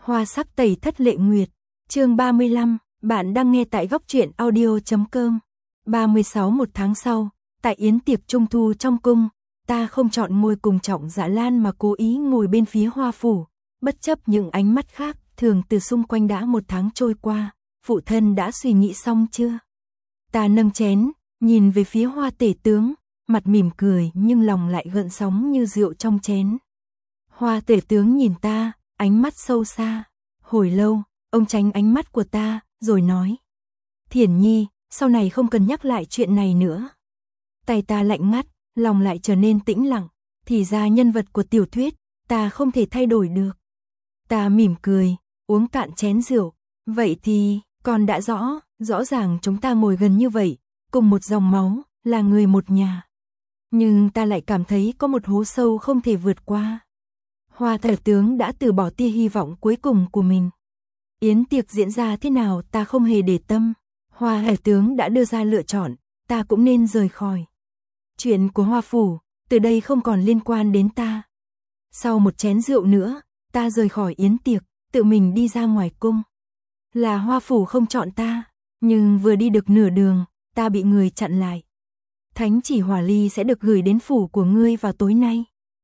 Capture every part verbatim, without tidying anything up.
Hoa sắc tẩy thất lệ nguyệt, chương ba mươi lăm, bạn đang nghe tại góc truyện audio chấm com. ba mươi sáu một tháng sau, tại yến tiệc trung thu trong cung, ta không chọn ngồi cùng Trọng Dạ Lan mà cố ý ngồi bên phía Hoa phủ, bất chấp những ánh mắt khác thường từ xung quanh. Đã một tháng trôi qua, phụ thân đã suy nghĩ xong chưa? Ta nâng chén, nhìn về phía Hoa tể tướng, mặt mỉm cười nhưng lòng lại gợn sóng như rượu trong chén. Hoa tể tướng nhìn ta, ánh mắt sâu xa. Hồi lâu, ông tránh ánh mắt của ta, rồi nói: Thiển Nhi, sau này không cần nhắc lại chuyện này nữa. Tay ta lạnh ngắt, lòng lại trở nên tĩnh lặng. Thì ra nhân vật của tiểu thuyết, ta không thể thay đổi được. Ta mỉm cười, uống cạn chén rượu. Vậy thì, con đã rõ, rõ ràng chúng ta ngồi gần như vậy, cùng một dòng máu, là người một nhà. Nhưng ta lại cảm thấy có một hố sâu không thể vượt qua. Hoa tể tướng đã từ bỏ tia hy vọng cuối cùng của mình. Yến tiệc diễn ra thế nào ta không hề để tâm. Hoa tể tướng đã đưa ra lựa chọn, ta cũng nên rời khỏi. Chuyện của Hoa phủ, từ đây không còn liên quan đến ta. Sau một chén rượu nữa, ta rời khỏi yến tiệc, tự mình đi ra ngoài cung. Là Hoa phủ không chọn ta, nhưng vừa đi được nửa đường, ta bị người chặn lại. Thánh chỉ hỏa ly sẽ được gửi đến phủ của ngươi vào tối nay.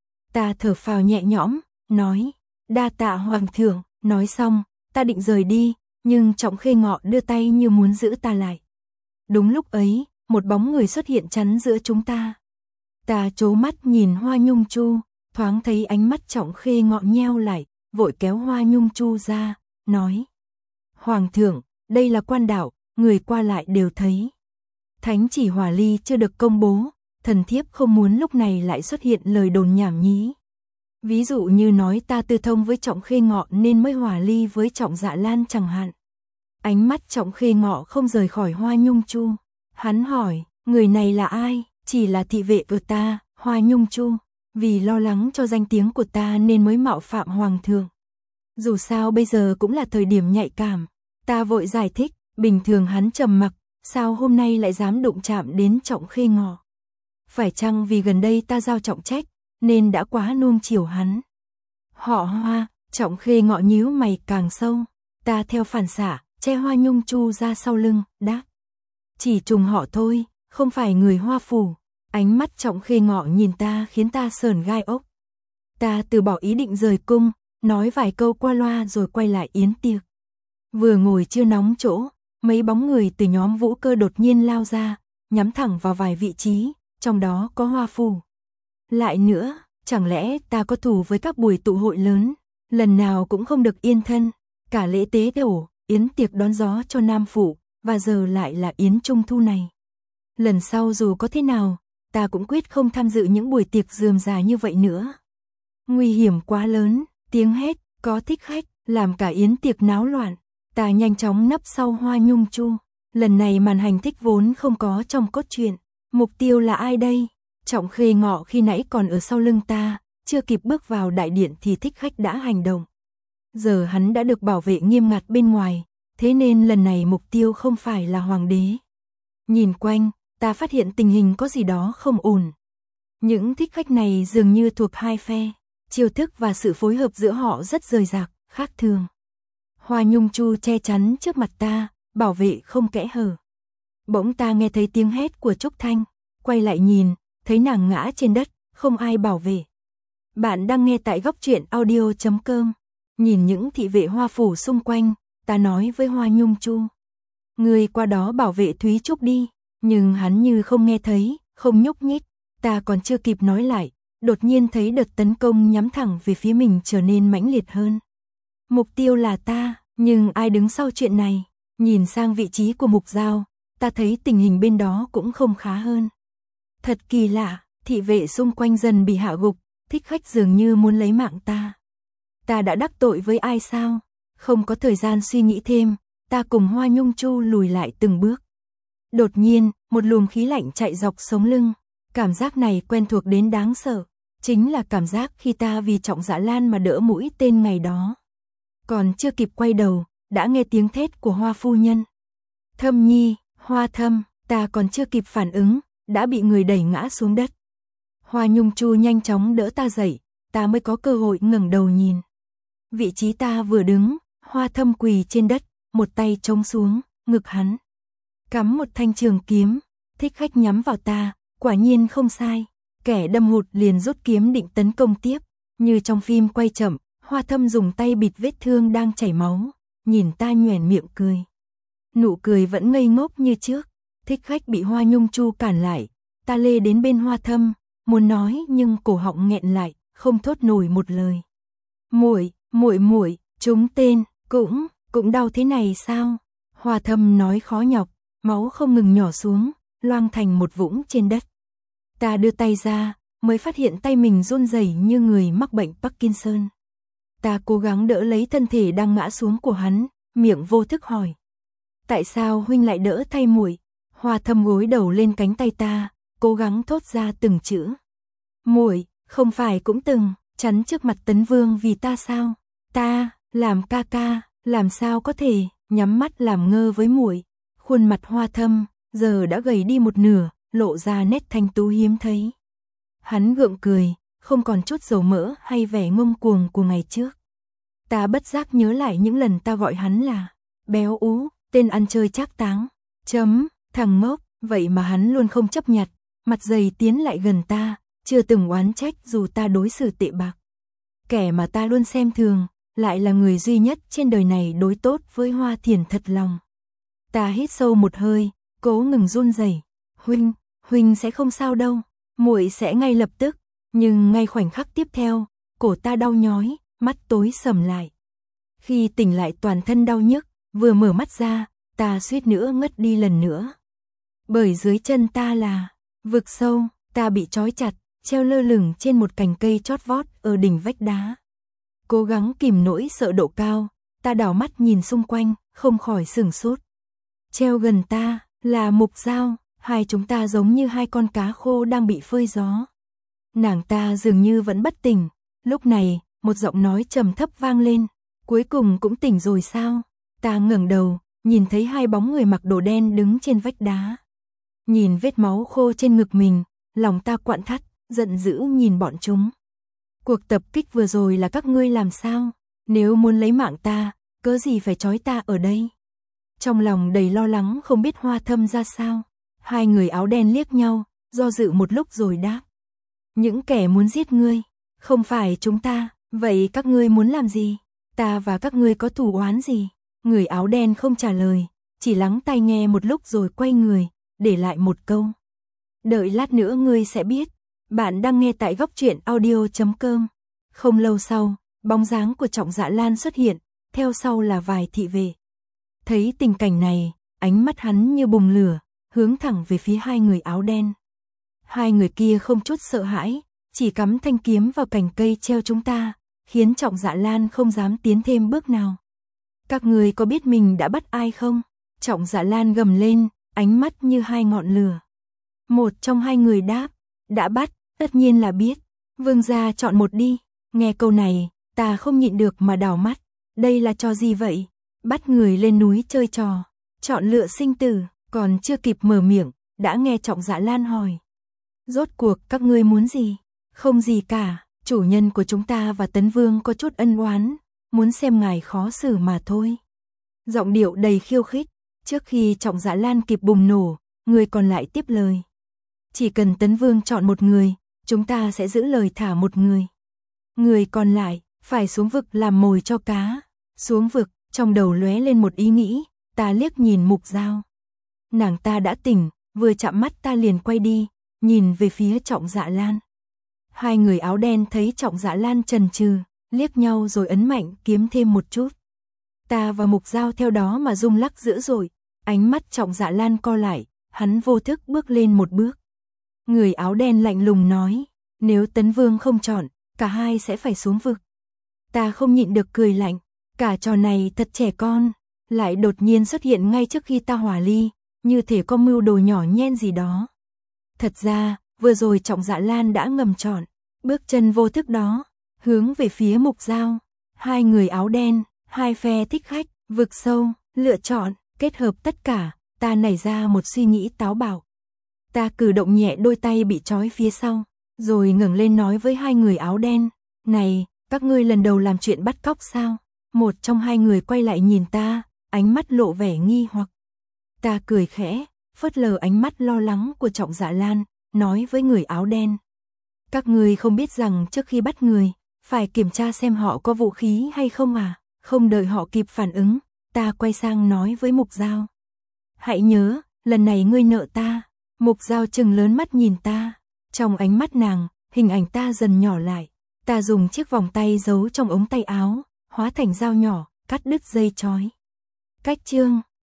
Ta thở phào nhẹ nhõm, nói: Đa tạ hoàng thượng. Nói xong, ta định rời đi, nhưng Trọng Khê Ngọ đưa tay như muốn giữ ta lại. Đúng lúc ấy, một bóng người xuất hiện chắn giữa chúng ta. Ta trố mắt nhìn Hoa Nhung Chu, thoáng thấy ánh mắt Trọng Khê Ngọ nheo lại, vội kéo Hoa Nhung Chu ra, nói: Hoàng thượng, đây là quan đạo, người qua lại đều thấy. Thánh chỉ hỏa ly chưa được công bố, thần thiếp không muốn lúc này lại xuất hiện lời đồn nhảm nhí. Ví dụ như nói ta tư thông với Trọng Khê Ngọ nên mới hỏa ly với Trọng Dạ Lan chẳng hạn. Ánh mắt Trọng Khê Ngọ không rời khỏi Hoa Nhung Chu. Hắn hỏi, người này là ai? Chỉ là thị vệ của ta, Hoa Nhung Chu. Vì lo lắng cho danh tiếng của ta nên mới mạo phạm hoàng thượng. Dù sao bây giờ cũng là thời điểm nhạy cảm. Ta vội giải thích, bình thường hắn trầm mặc, sao hôm nay lại dám đụng chạm đến Trọng Khê Ngọ? Phải chăng vì gần đây ta giao trọng trách, nên đã quá nuông chiều hắn? Họ Hoa, Trọng Khê Ngọ nhíu mày càng sâu. Ta theo phản xạ, che Hoa Nhung Chu ra sau lưng, đáp: Chỉ trùng họ thôi, không phải người Hoa phủ. Ánh mắt Trọng Khê Ngọ nhìn ta khiến ta sởn gai ốc. Ta từ bỏ ý định rời cung, nói vài câu qua loa rồi quay lại yến tiệc. Vừa ngồi chưa nóng chỗ, mấy bóng người từ nhóm Vũ Cơ đột nhiên lao ra, nhắm thẳng vào vài vị trí, trong đó có Hoa phủ. Lại nữa, chẳng lẽ ta có thù với các buổi tụ hội lớn, lần nào cũng không được yên thân, cả lễ tế đổ, yến tiệc đón gió cho Nam phủ, và giờ lại là yến trung thu này. Lần sau dù có thế nào, ta cũng quyết không tham dự những buổi tiệc rườm rà như vậy nữa. Nguy hiểm quá lớn, tiếng hét, có thích khách, làm cả yến tiệc náo loạn. Ta nhanh chóng nấp sau Hoa Nhung Chu. Lần này màn hành thích vốn không có trong cốt truyện. Mục tiêu là ai đây? Trọng Khê Ngọ khi nãy còn ở sau lưng ta, chưa kịp bước vào đại điện thì thích khách đã hành động. Giờ hắn đã được bảo vệ nghiêm ngặt bên ngoài, thế nên lần này mục tiêu không phải là hoàng đế. Nhìn quanh, ta phát hiện tình hình có gì đó không ổn. Những thích khách này dường như thuộc hai phe, chiêu thức và sự phối hợp giữa họ rất rời rạc, khác thường. Hoa Nhung Chu che chắn trước mặt ta, bảo vệ không kẽ hở. Bỗng ta nghe thấy tiếng hét của Trúc Thanh, quay lại nhìn, thấy nàng ngã trên đất, không ai bảo vệ. Bạn đang nghe tại góc truyện audio chấm com. Nhìn những thị vệ Hoa phủ xung quanh, ta nói với Hoa Nhung Chu: Người qua đó bảo vệ Thúy Trúc đi. Nhưng hắn như không nghe thấy, không nhúc nhích. Ta còn chưa kịp nói lại, đột nhiên thấy đợt tấn công nhắm thẳng về phía mình trở nên mãnh liệt hơn. Mục tiêu là ta, nhưng ai đứng sau chuyện này? Nhìn sang vị trí của Mục Giao, ta thấy tình hình bên đó cũng không khá hơn. Thật kỳ lạ, thị vệ xung quanh dần bị hạ gục, thích khách dường như muốn lấy mạng ta. Ta đã đắc tội với ai sao? Không có thời gian suy nghĩ thêm, ta cùng Hoa Nhung Chu lùi lại từng bước. Đột nhiên, một luồng khí lạnh chạy dọc sống lưng. Cảm giác này quen thuộc đến đáng sợ. Chính là cảm giác khi ta vì Trọng Dạ Lan mà đỡ mũi tên ngày đó. Còn chưa kịp quay đầu, đã nghe tiếng thét của Hoa phu nhân. Thâm Nhi, Hoa Thâm, ta còn chưa kịp phản ứng, đã bị người đẩy ngã xuống đất. Hoa Nhung Chu nhanh chóng đỡ ta dậy, ta mới có cơ hội ngẩng đầu nhìn. Vị trí ta vừa đứng, Hoa Thâm quỳ trên đất, một tay chống xuống, ngực hắn cắm một thanh trường kiếm, Thích Khách nhắm vào ta, quả nhiên không sai. Kẻ đâm hụt liền rút kiếm định tấn công tiếp, như trong phim quay chậm, Hoa Thâm dùng tay bịt vết thương đang chảy máu, nhìn ta nhoẻn miệng cười. Nụ cười vẫn ngây ngốc như trước. Thích Khách bị Hoa Nhung Chu cản lại, ta lê đến bên Hoa Thâm, muốn nói nhưng cổ họng nghẹn lại, không thốt nổi một lời. Muội, muội muội, chúng tên cũng cũng đau thế này sao? Hoa Thâm nói khó nhọc, máu không ngừng nhỏ xuống, loang thành một vũng trên đất. Ta đưa tay ra, mới phát hiện tay mình run rẩy như người mắc bệnh Parkinson. Ta cố gắng đỡ lấy thân thể đang ngã xuống của hắn, miệng vô thức hỏi: tại sao huynh lại đỡ thay muội? Hoa Thâm gối đầu lên cánh tay ta, cố gắng thốt ra từng chữ. Muội, không phải cũng từng chắn trước mặt Tấn Vương vì ta sao? Ta, làm ca ca, làm sao có thể nhắm mắt làm ngơ với muội? Khuôn mặt Hoa Thâm giờ đã gầy đi một nửa, lộ ra nét thanh tú hiếm thấy. Hắn gượng cười, không còn chút dầu mỡ hay vẻ ngông cuồng của ngày trước. Ta bất giác nhớ lại những lần ta gọi hắn là béo ú, tên ăn chơi trác táng, chấm, thằng ngốc, vậy mà hắn luôn không chấp nhặt, mặt dày tiến lại gần ta, chưa từng oán trách dù ta đối xử tệ bạc. Kẻ mà ta luôn xem thường, lại là người duy nhất trên đời này đối tốt với Hoa Thiền thật lòng. Ta hít sâu một hơi, cố ngừng run rẩy. Huynh, huynh sẽ không sao đâu, muội sẽ ngay lập tức. Nhưng ngay khoảnh khắc tiếp theo, cổ ta đau nhói, mắt tối sầm lại. Khi tỉnh lại toàn thân đau nhức, vừa mở mắt ra, ta suýt nữa ngất đi lần nữa. Bởi dưới chân ta là vực sâu, ta bị trói chặt, treo lơ lửng trên một cành cây chót vót ở đỉnh vách đá. Cố gắng kìm nỗi sợ độ cao, ta đảo mắt nhìn xung quanh, không khỏi sửng sốt. Treo gần ta là Mục Dao, hai chúng ta giống như hai con cá khô đang bị phơi gió. Nàng ta dường như vẫn bất tỉnh. Lúc này, một giọng nói trầm thấp vang lên. Cuối cùng cũng tỉnh rồi sao? Ta ngẩng đầu, nhìn thấy hai bóng người mặc đồ đen đứng trên vách đá. Nhìn vết máu khô trên ngực mình, lòng ta quặn thắt, giận dữ nhìn bọn chúng. Cuộc tập kích vừa rồi là các ngươi làm sao? Nếu muốn lấy mạng ta, cớ gì phải trói ta ở đây? Trong lòng đầy lo lắng không biết Hoa Thâm ra sao. Hai người áo đen liếc nhau, do dự một lúc rồi đáp: những kẻ muốn giết ngươi, không phải chúng ta, vậy các ngươi muốn làm gì? Ta và các ngươi có thù oán gì? Người áo đen không trả lời, chỉ lắng tai nghe một lúc rồi quay người, để lại một câu: đợi lát nữa ngươi sẽ biết. Bạn đang nghe tại góc truyện audio chấm com. Không lâu sau, bóng dáng của Trọng Dạ Lan xuất hiện, theo sau là vài thị vệ. Thấy tình cảnh này, ánh mắt hắn như bùng lửa, hướng thẳng về phía hai người áo đen. Hai người kia không chút sợ hãi, chỉ cắm thanh kiếm vào cành cây treo chúng ta, khiến Trọng Dạ Lan không dám tiến thêm bước nào. Các người có biết mình đã bắt ai không? Trọng Dạ Lan gầm lên, ánh mắt như hai ngọn lửa. Một trong hai người đáp: đã bắt, tất nhiên là biết. Vương gia chọn một đi. Nghe câu này, ta không nhịn được mà đảo mắt. Đây là trò gì vậy? Bắt người lên núi chơi trò, chọn lựa sinh tử. Còn chưa kịp mở miệng, đã nghe Trọng Dạ Lan hỏi: rốt cuộc các ngươi muốn gì? Không gì cả, chủ nhân của chúng ta và Tấn Vương có chút ân oán, muốn xem ngài khó xử mà thôi. Giọng điệu đầy khiêu khích. Trước khi Trọng Dạ Lan kịp bùng nổ, người còn lại tiếp lời: chỉ cần Tấn Vương chọn một người, chúng ta sẽ giữ lời thả một người. Người còn lại phải xuống vực làm mồi cho cá. Xuống vực, trong đầu lóe lên một ý nghĩ. Ta liếc nhìn Mục Dao. Nàng ta đã tỉnh, vừa chạm mắt ta liền quay đi, nhìn về phía Trọng Dạ Lan. Hai người áo đen thấy Trọng Dạ Lan chần chừ, liếc nhau rồi ấn mạnh kiếm thêm một chút. Ta và Mục Dao theo đó mà rung lắc dữ dội, ánh mắt Trọng Dạ Lan co lại, hắn vô thức bước lên một bước. Người áo đen lạnh lùng nói: nếu Tấn Vương không chọn, cả hai sẽ phải xuống vực. Ta không nhịn được cười lạnh, cả trò này thật trẻ con, lại đột nhiên xuất hiện ngay trước khi ta hòa ly, như thể có mưu đồ nhỏ nhen gì đó. Thật ra, vừa rồi Trọng Dạ Lan đã ngầm chọn, bước chân vô thức đó, hướng về phía Mục Dao. Hai người áo đen, hai phe thích khách, vực sâu, lựa chọn, kết hợp tất cả, ta nảy ra một suy nghĩ táo bạo. Ta cử động nhẹ đôi tay bị trói phía sau, rồi ngẩng lên nói với hai người áo đen: này, Các ngươi lần đầu làm chuyện bắt cóc sao? Một trong hai người quay lại nhìn ta, ánh mắt lộ vẻ nghi hoặc. Ta cười khẽ, phớt lờ ánh mắt lo lắng của Trọng Dạ Lan, nói với người áo đen. Các ngươi không biết rằng trước khi bắt người, phải kiểm tra xem họ có vũ khí hay không à? Không đợi họ kịp phản ứng, ta quay sang nói với Mục Dao. Hãy nhớ, lần này ngươi nợ ta. Mục Dao trừng lớn mắt nhìn ta. Trong ánh mắt nàng, hình ảnh ta dần nhỏ lại. Ta dùng chiếc vòng tay giấu trong ống tay áo, hóa thành dao nhỏ, cắt đứt dây trói. Cách chương